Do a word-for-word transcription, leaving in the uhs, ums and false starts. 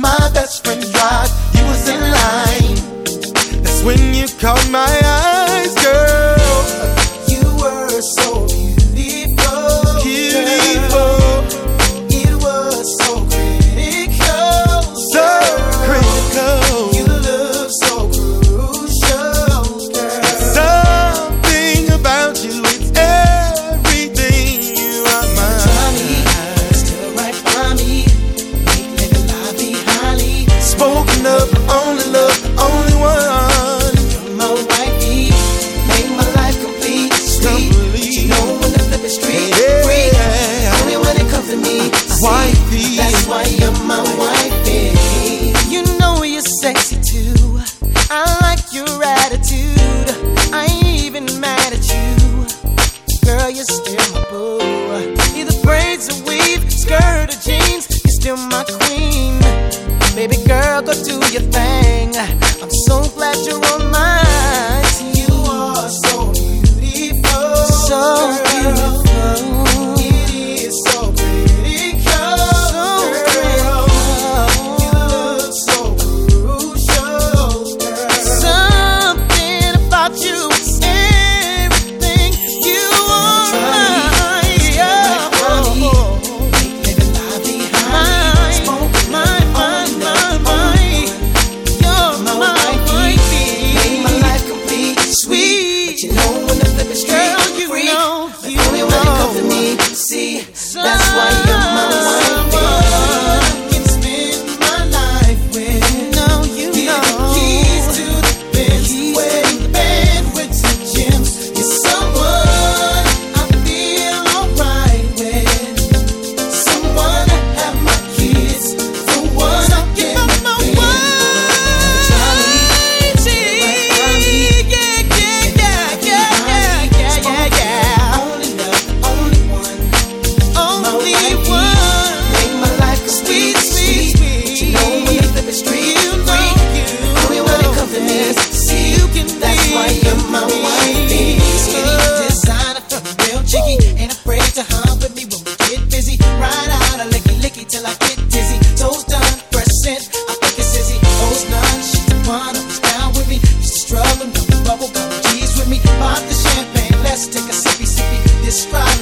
my best friend drive. You was in line. That's when you caught my eyes, girl. You were so beautiful, beautiful. It was so critical, so critical. You look so crucial, girl. Something about you, it's everything. You are mine. Johnny, still right by me. Make living life be highly spoken of. Only love, only one. You're my wifey, make my life complete, sweet. But you know when the flip is straight, yeah. Free. Only when it comes to me, wifey. That's why you're my wifey. You know you're sexy too. I like your attitude. I ain't even mad at you. Girl, you're still my boo. Either braids or weave, skirt or jeans, you're still my queen. Baby girl, go do your thing. I'm so glad you're on my team. You are so beautiful, so girl. Beautiful. It is so critical, so girl. Critical. You look so crucial, girl. Something about you is everything. You are mine. Oh, make living life behind. Mine, mine, mine, mine, mine. You're my wifey. Make my life complete, sweet. But you know when the flip is straight, girl, you free. Know, you only know. When it comes to me, see, that's why you're my wifey. I can spend my life with. No, you Give know. The keys to the Benz, wedding the band with some gems. You're someone I feel alright with. Someone I have my kids. The one I get my wife. Johnny, yeah, yeah, yeah, yeah, yeah, yeah, yeah. Only love, only one, only one. Make my life complete, sweet, sweet. But you know when the flip is straight, you know, you only when it comes to me, see, you can. That's why you're my wifey. Skinny designer, feeling real cheeky. Ain't afraid to hump with me when we get busy. Ride out a licky licky till I get dizzy. Toes done, fresh scent, I think it's Izzy. O's none, she's the one who's down with me. Used to struggle, no bubble gum G's with me. Pop the champagne, let's take a sippy sippy. Describe